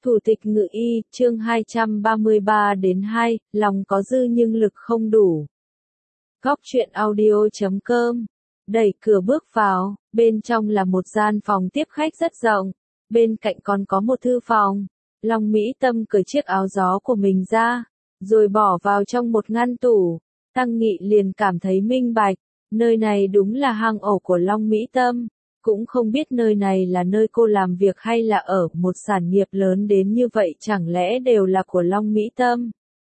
Thủ tịch Ngự Y, chương 233-2, lòng có dư nhưng lực không đủ. Góc truyện audio.com. Đẩy cửa bước vào, bên trong là một gian phòng tiếp khách rất rộng, bên cạnh còn có một thư phòng. Long Mỹ Tâm cởi chiếc áo gió của mình ra, rồi bỏ vào trong một ngăn tủ. Tăng Nghị liền cảm thấy minh bạch, nơi này đúng là hang ổ của Long Mỹ Tâm. Cũng không biết nơi này là nơi cô làm việc hay là ở một sản nghiệp lớn đến như vậy, chẳng lẽ đều là của Long Mỹ Tâm.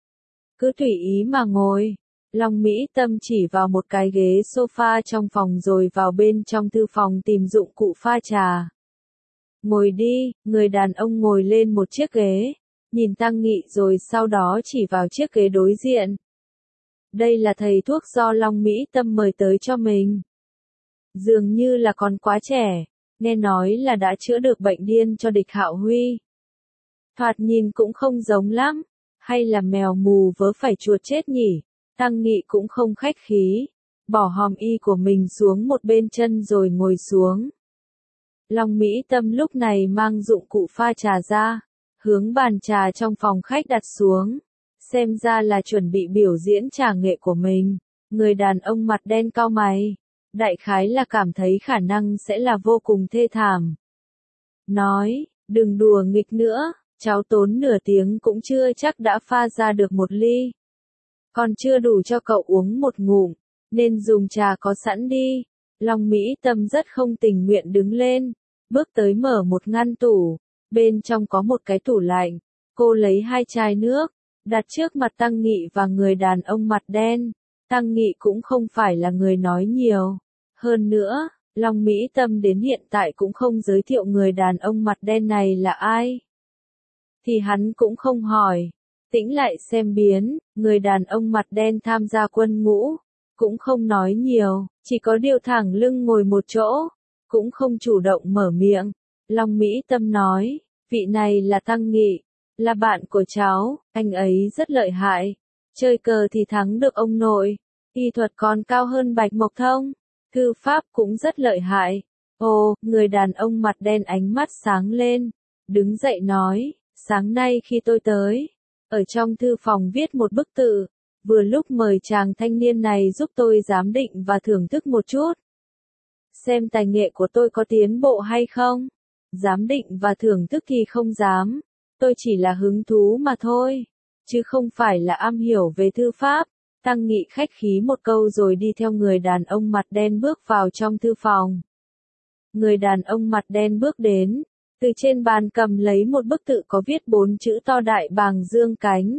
Cứ tùy ý mà ngồi. Long Mỹ Tâm chỉ vào một cái ghế sofa trong phòng rồi vào bên trong thư phòng tìm dụng cụ pha trà. Ngồi đi, người đàn ông ngồi lên một chiếc ghế, nhìn Tăng Nghị rồi sau đó chỉ vào chiếc ghế đối diện. Đây là thầy thuốc do Long Mỹ Tâm mời tới cho mình. Dường như là còn quá trẻ, nghe nói là đã chữa được bệnh điên cho Địch Hạo Huy. Thoạt nhìn cũng không giống lắm, hay là mèo mù vớ phải chuột chết nhỉ? Tăng Nghị cũng không khách khí, bỏ hòm y của mình xuống một bên chân rồi ngồi xuống. Long Mỹ Tâm lúc này mang dụng cụ pha trà ra, hướng bàn trà trong phòng khách đặt xuống, xem ra là chuẩn bị biểu diễn trà nghệ của mình. Người đàn ông mặt đen cau mày, đại khái là cảm thấy khả năng sẽ là vô cùng thê thảm. Nói, đừng đùa nghịch nữa, cháu tốn nửa tiếng cũng chưa chắc đã pha ra được một ly. Còn chưa đủ cho cậu uống một ngụm, nên dùng trà có sẵn đi. Long Mỹ Tâm rất không tình nguyện đứng lên, bước tới mở một ngăn tủ, bên trong có một cái tủ lạnh. Cô lấy 2 chai nước, đặt trước mặt Tăng Nghị và người đàn ông mặt đen. Tăng Nghị cũng không phải là người nói nhiều. Hơn nữa, Long Mỹ Tâm đến hiện tại cũng không giới thiệu người đàn ông mặt đen này là ai. Thì hắn cũng không hỏi. Tĩnh lại xem biến, người đàn ông mặt đen tham gia quân ngũ, cũng không nói nhiều, chỉ có điều thẳng lưng ngồi một chỗ, cũng không chủ động mở miệng. Long Mỹ Tâm nói, vị này là Tăng Nghị, là bạn của cháu, anh ấy rất lợi hại, chơi cờ thì thắng được ông nội, y thuật còn cao hơn Bạch Mộc Thông, thư pháp cũng rất lợi hại. Ồ, người đàn ông mặt đen ánh mắt sáng lên, đứng dậy nói, sáng nay khi tôi tới, ở trong thư phòng viết một bức tự, vừa lúc mời chàng thanh niên này giúp tôi giám định và thưởng thức một chút. Xem tài nghệ của tôi có tiến bộ hay không? Giám định và thưởng thức thì không dám, tôi chỉ là hứng thú mà thôi, chứ không phải là am hiểu về thư pháp. Tăng Nghị khách khí một câu rồi đi theo người đàn ông mặt đen bước vào trong thư phòng. Người đàn ông mặt đen bước đến, từ trên bàn cầm lấy một bức tự có viết 4 chữ to đại bàng dương cánh.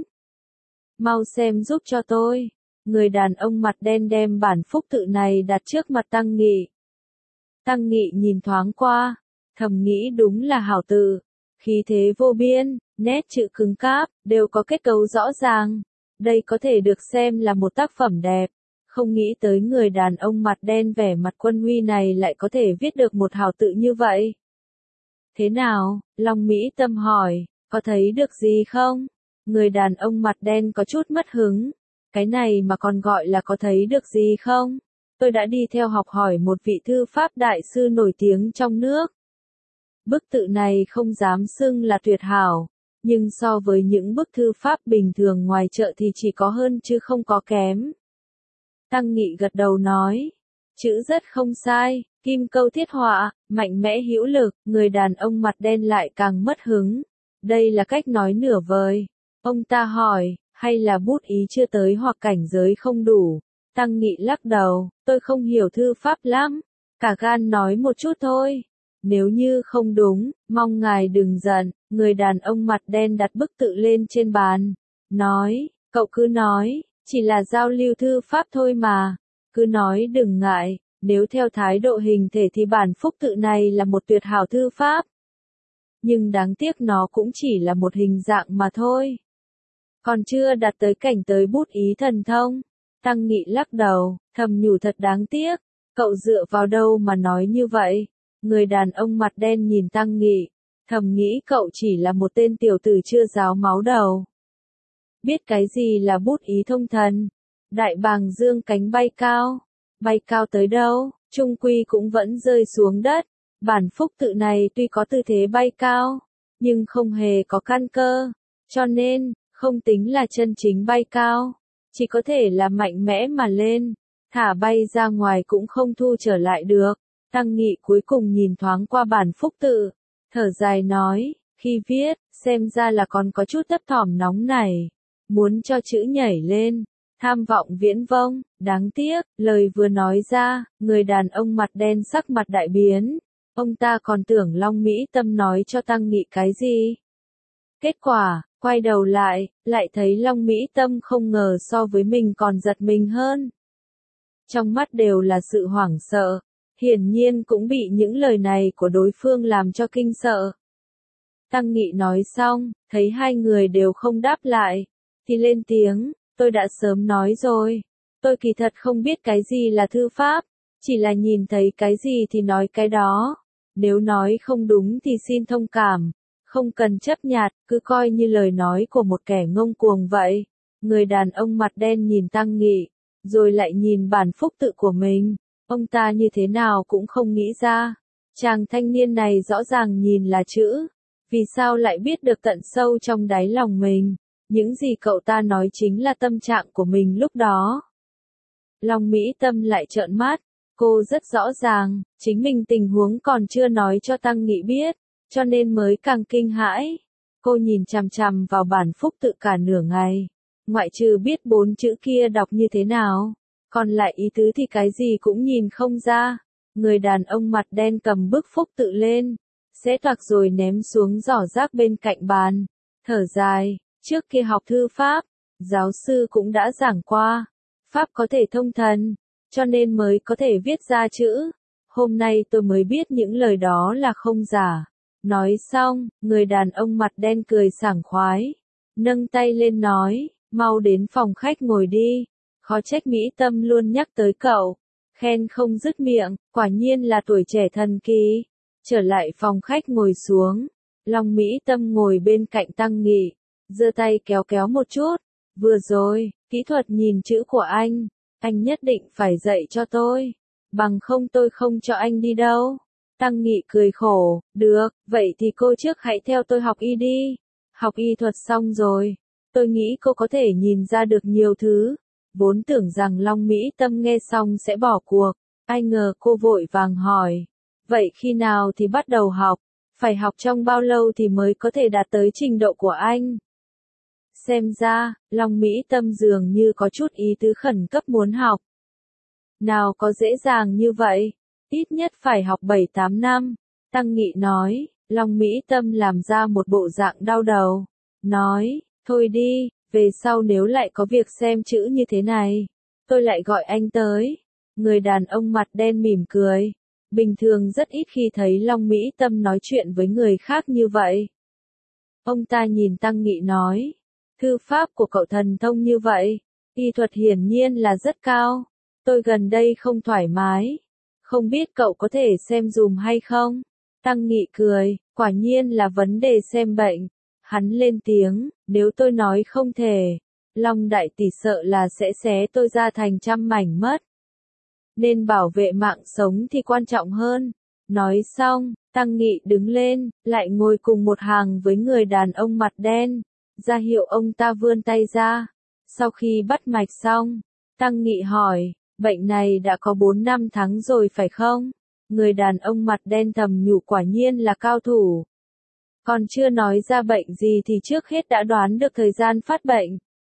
Mau xem giúp cho tôi. Người đàn ông mặt đen đem bản phúc tự này đặt trước mặt Tăng Nghị. Tăng Nghị nhìn thoáng qua, thầm nghĩ đúng là hảo tự, khí thế vô biên, nét chữ cứng cáp, đều có kết cấu rõ ràng. Đây có thể được xem là một tác phẩm đẹp. Không nghĩ tới người đàn ông mặt đen vẻ mặt quân huy này lại có thể viết được một hảo tự như vậy. Thế nào? Long Mỹ Tâm hỏi, có thấy được gì không? Người đàn ông mặt đen có chút mất hứng. Cái này mà còn gọi là có thấy được gì không? Tôi đã đi theo học hỏi một vị thư pháp đại sư nổi tiếng trong nước. Bức tự này không dám xưng là tuyệt hảo, nhưng so với những bức thư pháp bình thường ngoài chợ thì chỉ có hơn chứ không có kém. Tăng Nghị gật đầu nói, chữ rất không sai, kim câu thiết họa, mạnh mẽ hữu lực. Người đàn ông mặt đen lại càng mất hứng. Đây là cách nói nửa vời. Ông ta hỏi, hay là bút ý chưa tới hoặc cảnh giới không đủ? Tăng Nghị lắc đầu, tôi không hiểu thư pháp lắm, cả gan nói một chút thôi. Nếu như không đúng, mong ngài đừng giận. Người đàn ông mặt đen đặt bức tự lên trên bàn, nói, cậu cứ nói, chỉ là giao lưu thư pháp thôi mà, cứ nói đừng ngại. Nếu theo thái độ hình thể thì bản phúc tự này là một tuyệt hảo thư pháp. Nhưng đáng tiếc nó cũng chỉ là một hình dạng mà thôi. Còn chưa đạt tới cảnh tới bút ý thần thông. Tăng Nghị lắc đầu, thầm nhủ thật đáng tiếc. Cậu dựa vào đâu mà nói như vậy? Người đàn ông mặt đen nhìn Tăng Nghị, thầm nghĩ cậu chỉ là một tên tiểu tử chưa ráo máu đầu. Biết cái gì là bút ý thông thần? Đại bàng dương cánh bay cao tới đâu, chung quy cũng vẫn rơi xuống đất. Bản phúc tự này tuy có tư thế bay cao, nhưng không hề có căn cơ, cho nên, không tính là chân chính bay cao, chỉ có thể là mạnh mẽ mà lên, thả bay ra ngoài cũng không thu trở lại được. Tăng Nghị cuối cùng nhìn thoáng qua bản phúc tự, thở dài nói, khi viết, xem ra là còn có chút thấp thỏm nóng này, muốn cho chữ nhảy lên, tham vọng viễn vông, đáng tiếc, lời vừa nói ra, người đàn ông mặt đen sắc mặt đại biến, ông ta còn tưởng Long Mỹ Tâm nói cho Tăng Nghị cái gì. Kết quả, quay đầu lại thấy Long Mỹ Tâm không ngờ so với mình còn giật mình hơn. Trong mắt đều là sự hoảng sợ, hiển nhiên cũng bị những lời này của đối phương làm cho kinh sợ. Tăng Nghị nói xong, thấy hai người đều không đáp lại, thì lên tiếng, tôi đã sớm nói rồi, tôi kỳ thật không biết cái gì là thư pháp, chỉ là nhìn thấy cái gì thì nói cái đó, nếu nói không đúng thì xin thông cảm, không cần chấp nhặt, cứ coi như lời nói của một kẻ ngông cuồng vậy. Người đàn ông mặt đen nhìn Tăng Nghị, rồi lại nhìn bản phúc tự của mình, ông ta như thế nào cũng không nghĩ ra, chàng thanh niên này rõ ràng nhìn là chữ, vì sao lại biết được tận sâu trong đáy lòng mình, những gì cậu ta nói chính là tâm trạng của mình lúc đó. Long Mỹ Tâm lại trợn mắt, cô rất rõ ràng, chính mình tình huống còn chưa nói cho Tăng Nghị biết, cho nên mới càng kinh hãi. Cô nhìn chằm chằm vào bản phúc tự cả nửa ngày, ngoại trừ biết 4 chữ kia đọc như thế nào, còn lại ý tứ thì cái gì cũng nhìn không ra. Người đàn ông mặt đen cầm bức phúc tự lên, xé toạc rồi ném xuống giỏ rác bên cạnh bàn, thở dài, trước kia học thư pháp, giáo sư cũng đã giảng qua, pháp có thể thông thần, cho nên mới có thể viết ra chữ. Hôm nay tôi mới biết những lời đó là không giả. Nói xong, người đàn ông mặt đen cười sảng khoái, nâng tay lên nói, mau đến phòng khách ngồi đi, khó trách Mỹ Tâm luôn nhắc tới cậu, khen không dứt miệng, quả nhiên là tuổi trẻ thần kỳ. Trở lại phòng khách ngồi xuống, Long Mỹ Tâm ngồi bên cạnh Tăng Nghị, giơ tay kéo kéo một chút, vừa rồi, kỹ thuật nhìn chữ của anh nhất định phải dạy cho tôi, bằng không tôi không cho anh đi đâu. Tăng Nghị cười khổ, được, vậy thì cô trước hãy theo tôi học y đi. Học y thuật xong rồi, tôi nghĩ cô có thể nhìn ra được nhiều thứ. Vốn tưởng rằng Long Mỹ Tâm nghe xong sẽ bỏ cuộc, ai ngờ cô vội vàng hỏi. Vậy khi nào thì bắt đầu học? Phải học trong bao lâu thì mới có thể đạt tới trình độ của anh? Xem ra, Long Mỹ Tâm dường như có chút ý tứ khẩn cấp muốn học. Nào có dễ dàng như vậy? Ít nhất phải học 7-8 năm. Tăng Nghị nói, Long Mỹ Tâm làm ra một bộ dạng đau đầu. Nói, thôi đi, về sau nếu lại có việc xem chữ như thế này, tôi lại gọi anh tới. Người đàn ông mặt đen mỉm cười. Bình thường rất ít khi thấy Long Mỹ Tâm nói chuyện với người khác như vậy. Ông ta nhìn Tăng Nghị nói, thư pháp của cậu thần thông như vậy, y thuật hiển nhiên là rất cao. Tôi gần đây không thoải mái, không biết cậu có thể xem dùm hay không? Tăng Nghị cười, quả nhiên là vấn đề xem bệnh. Hắn lên tiếng, nếu tôi nói không thể, Long đại tỷ sợ là sẽ xé tôi ra thành trăm mảnh mất. Nên bảo vệ mạng sống thì quan trọng hơn. Nói xong, Tăng Nghị đứng lên, lại ngồi cùng một hàng với người đàn ông mặt đen, ra hiệu ông ta vươn tay ra. Sau khi bắt mạch xong, Tăng Nghị hỏi, bệnh này đã có 4-5 tháng rồi phải không? Người đàn ông mặt đen thầm nhủ quả nhiên là cao thủ. Còn chưa nói ra bệnh gì thì trước hết đã đoán được thời gian phát bệnh.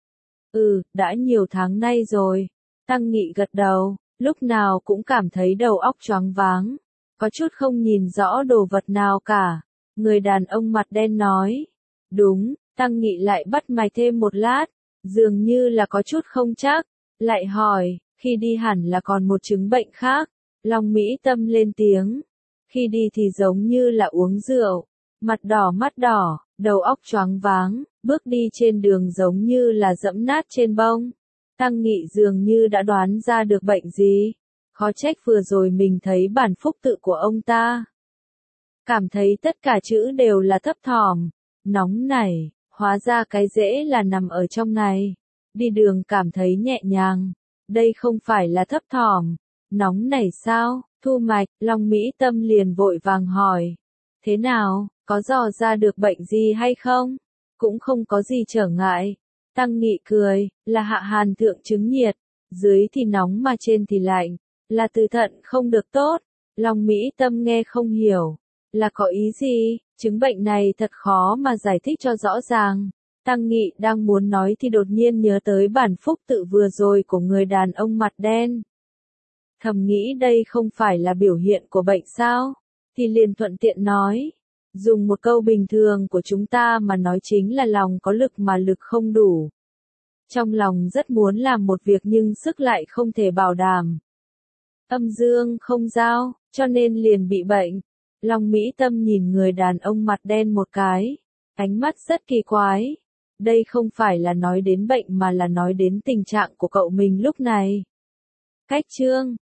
Đã nhiều tháng nay rồi. Tăng Nghị gật đầu, lúc nào cũng cảm thấy đầu óc choáng váng, có chút không nhìn rõ đồ vật nào cả. Người đàn ông mặt đen nói, đúng. Tăng Nghị lại bắt mạch thêm một lát, dường như là có chút không chắc, lại hỏi, khi đi hẳn là còn một chứng bệnh khác. Long Mỹ Tâm lên tiếng, khi đi thì giống như là uống rượu, mặt đỏ mắt đỏ, đầu óc choáng váng, bước đi trên đường giống như là dẫm nát trên bông. Tăng Nghị dường như đã đoán ra được bệnh gì, khó trách vừa rồi mình thấy bản phúc tự của ông ta. Cảm thấy tất cả chữ đều là thấp thỏm, nóng nảy, hóa ra cái dễ là nằm ở trong này. Đi đường cảm thấy nhẹ nhàng, đây không phải là thấp thỏm, nóng nảy sao? Thu mạch, Long Mỹ Tâm liền vội vàng hỏi. Thế nào, Có dò ra được bệnh gì hay không? Cũng không có gì trở ngại. Tăng Nghị cười, là hạ hàn thượng chứng nhiệt, dưới thì nóng mà trên thì lạnh, là từ thận không được tốt. Long Mỹ Tâm nghe không hiểu, là có ý gì, chứng bệnh này thật khó mà giải thích cho rõ ràng. Tăng Nghị đang muốn nói thì đột nhiên nhớ tới bản phúc tự vừa rồi của người đàn ông mặt đen. Thầm nghĩ đây không phải là biểu hiện của bệnh sao? Thì liền thuận tiện nói. Dùng một câu bình thường của chúng ta mà nói chính là lòng có lực mà lực không đủ. Trong lòng rất muốn làm một việc nhưng sức lại không thể bảo đảm. Âm dương không giao, cho nên liền bị bệnh. Long Mỹ Tâm nhìn người đàn ông mặt đen một cái. Ánh mắt rất kỳ quái. Đây không phải là nói đến bệnh mà là nói đến tình trạng của cậu mình lúc này. Cách chương